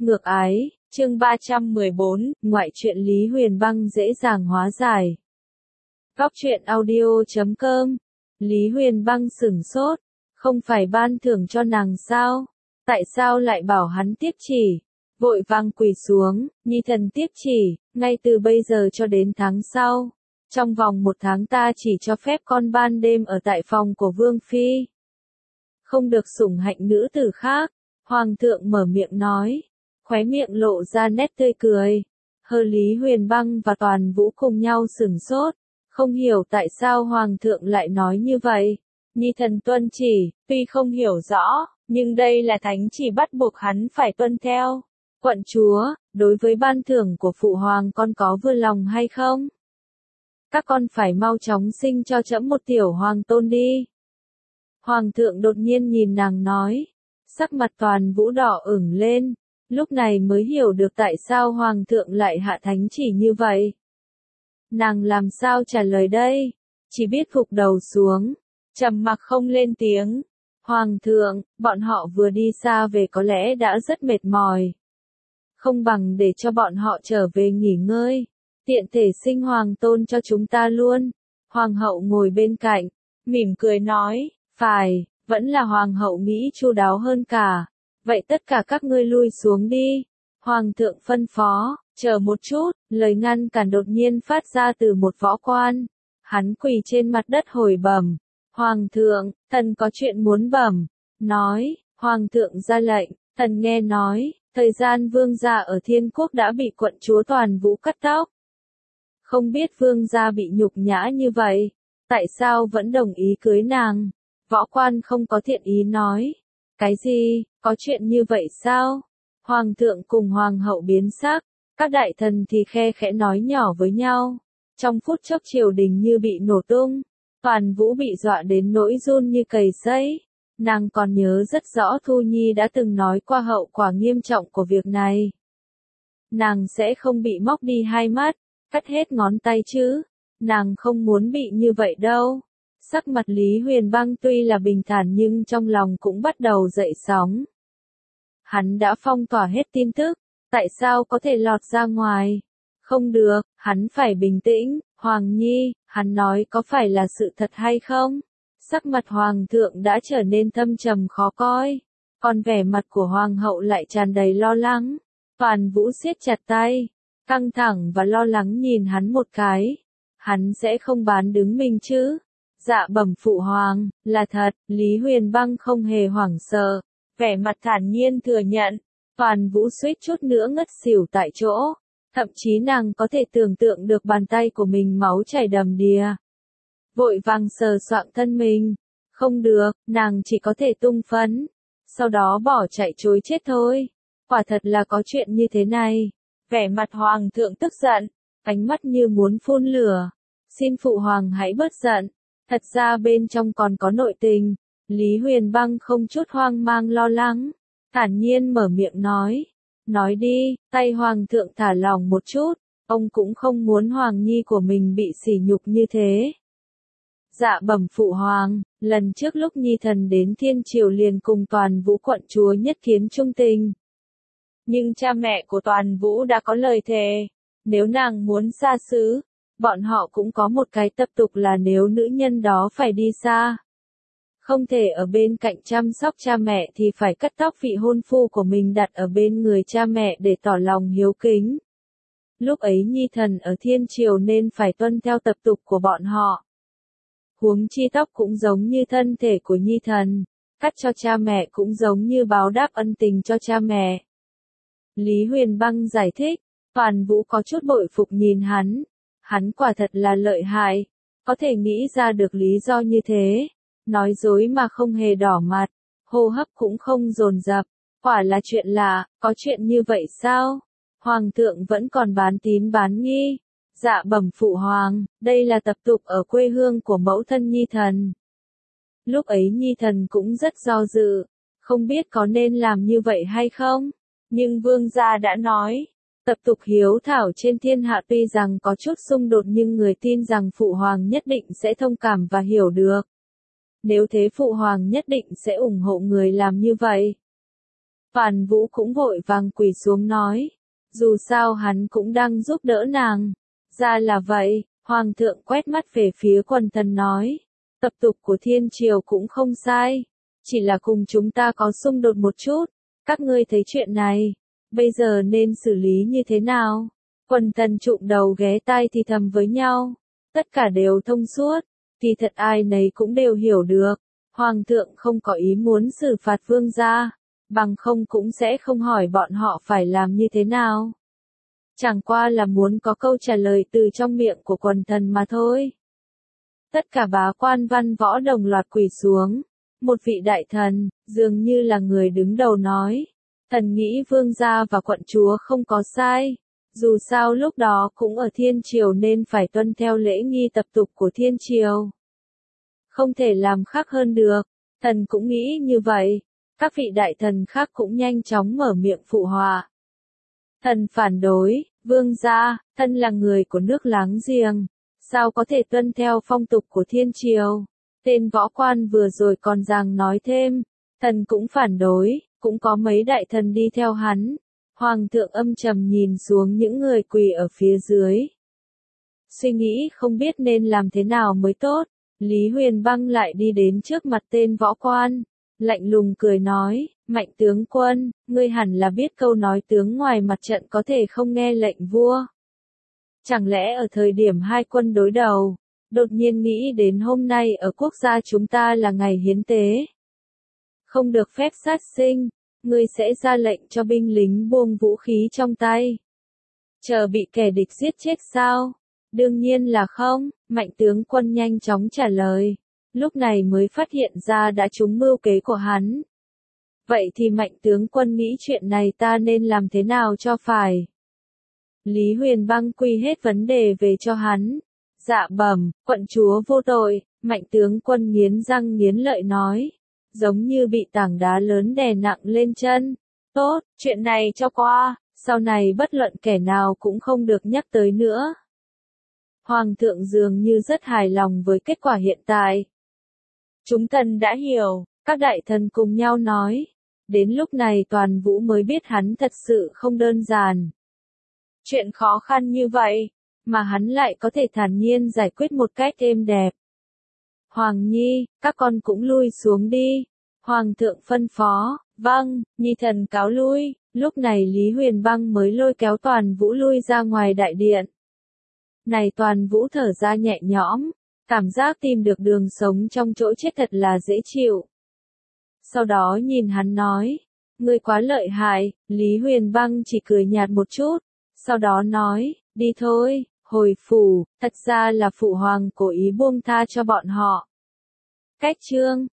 Ngược ái, chương 314, ngoại truyện Lý Huyền Băng dễ dàng hóa giải. Góc truyện audio.com. Lý Huyền Băng sửng sốt, không phải ban thưởng cho nàng sao? Tại sao lại bảo hắn tiếp chỉ? Vội vàng quỳ xuống, nhi thần tiếp chỉ, ngay từ bây giờ cho đến tháng sau. Trong vòng 1 tháng ta chỉ cho phép con ban đêm ở tại phòng của Vương Phi. Không được sủng hạnh nữ tử khác. Hoàng thượng mở miệng nói, khóe miệng lộ ra nét tươi cười. Hờ Lý Huyền Băng và Toàn Vũ cùng nhau sửng sốt, không hiểu tại sao Hoàng thượng lại nói như vậy. Nhi thần tuân chỉ, tuy không hiểu rõ, nhưng đây là thánh chỉ bắt buộc hắn phải tuân theo. Quận chúa, đối với ban thưởng của phụ hoàng con có vừa lòng hay không? Các con phải mau chóng sinh cho trẫm một tiểu hoàng tôn đi. Hoàng thượng đột nhiên nhìn nàng nói, sắc mặt Toàn Vũ đỏ ửng lên, lúc này mới hiểu được tại sao Hoàng thượng lại hạ thánh chỉ như vậy. Nàng làm sao trả lời đây? Chỉ biết gục đầu xuống, trầm mặc không lên tiếng. Hoàng thượng, bọn họ vừa đi xa về có lẽ đã rất mệt mỏi. Không bằng để cho bọn họ trở về nghỉ ngơi, tiện thể sinh hoàng tôn cho chúng ta luôn. Hoàng hậu ngồi bên cạnh, mỉm cười nói, phải, vẫn là hoàng hậu nghĩ chu đáo hơn cả. Vậy tất cả các ngươi lui xuống đi. Hoàng thượng phân phó, chờ một chút, lời ngăn cản đột nhiên phát ra từ một võ quan. Hắn quỳ trên mặt đất hồi bẩm, Hoàng thượng, thần có chuyện muốn bẩm. Nói, Hoàng thượng ra lệnh, thần nghe nói, thời gian vương gia ở Thiên Quốc đã bị quận chúa Toàn Vũ cắt tóc. Không biết vương gia bị nhục nhã như vậy, tại sao vẫn đồng ý cưới nàng? Võ quan không có thiện ý nói, cái gì, có chuyện như vậy sao? Hoàng thượng cùng hoàng hậu biến sắc, các đại thần thì khe khẽ nói nhỏ với nhau. Trong phút chốc triều đình như bị nổ tung, Toàn Vũ bị dọa đến nỗi run như cầy sấy. Nàng còn nhớ rất rõ Thu Nhi đã từng nói qua hậu quả nghiêm trọng của việc này. Nàng sẽ không bị móc đi 2 mắt, cắt hết ngón tay chứ. Nàng không muốn bị như vậy đâu. Sắc mặt Lý Huyền Băng tuy là bình thản nhưng trong lòng cũng bắt đầu dậy sóng. Hắn đã phong tỏa hết tin tức, tại sao có thể lọt ra ngoài? Không được, hắn phải bình tĩnh. Hoàng Nhi, hắn nói có phải là sự thật hay không? Sắc mặt Hoàng thượng đã trở nên thâm trầm khó coi, còn vẻ mặt của Hoàng hậu lại tràn đầy lo lắng. Toàn Vũ siết chặt tay, căng thẳng và lo lắng nhìn hắn một cái. Hắn sẽ không bán đứng mình chứ? Dạ bẩm phụ hoàng, là thật. Lý Huyền Băng không hề hoảng sợ, vẻ mặt thản nhiên thừa nhận. Toàn Vũ suýt chút nữa ngất xỉu tại chỗ, thậm chí nàng có thể tưởng tượng được bàn tay của mình máu chảy đầm đìa. Vội vàng sờ soạng thân mình, không được, nàng chỉ có thể tung phấn, sau đó bỏ chạy trối chết thôi. Quả thật là có chuyện như thế này. Vẻ mặt hoàng thượng tức giận, ánh mắt như muốn phun lửa. Xin phụ hoàng hãy bớt giận, thật ra bên trong còn có nội tình. Lý Huyền Băng không chút hoang mang lo lắng, thản nhiên mở miệng nói đi. Tay hoàng thượng thả lỏng một chút, ông cũng không muốn hoàng nhi của mình bị sỉ nhục như thế. Dạ bẩm phụ hoàng, lần trước lúc nhi thần đến Thiên Triều liền cùng Toàn Vũ quận chúa nhất kiến trung tình. Nhưng cha mẹ của Toàn Vũ đã có lời thề, nếu nàng muốn xa xứ, bọn họ cũng có một cái tập tục là nếu nữ nhân đó phải đi xa, không thể ở bên cạnh chăm sóc cha mẹ thì phải cắt tóc vị hôn phu của mình đặt ở bên người cha mẹ để tỏ lòng hiếu kính. Lúc ấy nhi thần ở Thiên Triều nên phải tuân theo tập tục của bọn họ. Huống chi tóc cũng giống như thân thể của nhi thần, cắt cho cha mẹ cũng giống như báo đáp ân tình cho cha mẹ. Lý Huyền Băng giải thích. Toàn Vũ có chút bội phục nhìn hắn quả thật là lợi hại, có thể nghĩ ra được lý do như thế, nói dối mà không hề đỏ mặt, hô hấp cũng không dồn dập, quả là chuyện lạ, có chuyện như vậy sao? Hoàng thượng vẫn còn bán tín bán nghi. Dạ bẩm phụ hoàng, đây là tập tục ở quê hương của mẫu thân nhi thần. Lúc ấy nhi thần cũng rất do dự, không biết có nên làm như vậy hay không, nhưng vương gia đã nói, tập tục hiếu thảo trên thiên hạ tuy rằng có chút xung đột nhưng người tin rằng phụ hoàng nhất định sẽ thông cảm và hiểu được. Nếu thế phụ hoàng nhất định sẽ ủng hộ người làm như vậy. Toàn Vũ cũng vội vàng quỳ xuống nói. Dù sao hắn cũng đang giúp đỡ nàng. Ra là vậy, Hoàng thượng quét mắt về phía quần thần nói. Tập tục của thiên triều cũng không sai. Chỉ là cùng chúng ta có xung đột một chút. Các ngươi thấy chuyện này, bây giờ nên xử lý như thế nào? Quần thần trụm đầu ghé tai thì thầm với nhau. Tất cả đều thông suốt. Kỳ thật ai nấy cũng đều hiểu được. Hoàng thượng không có ý muốn xử phạt vương gia. Bằng không cũng sẽ không hỏi bọn họ phải làm như thế nào. Chẳng qua là muốn có câu trả lời từ trong miệng của quần thần mà thôi. Tất cả bá quan văn võ đồng loạt quỳ xuống. Một vị đại thần, dường như là người đứng đầu nói. Thần nghĩ vương gia và quận chúa không có sai. Dù sao lúc đó cũng ở thiên triều nên phải tuân theo lễ nghi tập tục của thiên triều. Không thể làm khác hơn được. Thần cũng nghĩ như vậy. Các vị đại thần khác cũng nhanh chóng mở miệng phụ họa. Thần phản đối, vương gia, thân là người của nước láng giềng. Sao có thể tuân theo phong tục của thiên triều? Tên võ quan vừa rồi còn giằng nói thêm. Thần cũng phản đối, cũng có mấy đại thần đi theo hắn. Hoàng thượng âm trầm nhìn xuống những người quỳ ở phía dưới. Suy nghĩ không biết nên làm thế nào mới tốt. Lý Huyền Băng lại đi đến trước mặt tên võ quan. Lạnh lùng cười nói, Mạnh tướng quân, ngươi hẳn là biết câu nói tướng ngoài mặt trận có thể không nghe lệnh vua. Chẳng lẽ ở thời điểm hai quân đối đầu, đột nhiên nghĩ đến hôm nay ở quốc gia chúng ta là ngày hiến tế. Không được phép sát sinh, ngươi sẽ ra lệnh cho binh lính buông vũ khí trong tay. Chờ bị kẻ địch giết chết sao? Đương nhiên là không, Mạnh tướng quân nhanh chóng trả lời. Lúc này mới phát hiện ra đã trúng mưu kế của hắn. Vậy thì Mạnh tướng quân nghĩ chuyện này ta nên làm thế nào cho phải? Lý Huyền Băng quy hết vấn đề về cho hắn. Dạ bẩm, quận chúa vô tội, Mạnh tướng quân nghiến răng nghiến lợi nói. Giống như bị tảng đá lớn đè nặng lên chân. Tốt, chuyện này cho qua, sau này bất luận kẻ nào cũng không được nhắc tới nữa. Hoàng thượng dường như rất hài lòng với kết quả hiện tại. Chúng thần đã hiểu, các đại thần cùng nhau nói. Đến lúc này Toàn Vũ mới biết hắn thật sự không đơn giản. Chuyện khó khăn như vậy, mà hắn lại có thể thản nhiên giải quyết một cách êm đẹp. Hoàng Nhi, các con cũng lui xuống đi. Hoàng thượng phân phó, vâng, Nhi thần cáo lui. Lúc này Lý Huyền Băng mới lôi kéo Toàn Vũ lui ra ngoài đại điện. Này Toàn Vũ thở ra nhẹ nhõm, cảm giác tìm được đường sống trong chỗ chết thật là dễ chịu. Sau đó nhìn hắn nói, ngươi quá lợi hại, Lý Huyền Băng chỉ cười nhạt một chút, sau đó nói, đi thôi, hồi phủ, thật ra là phụ hoàng cố ý buông tha cho bọn họ. Cách chương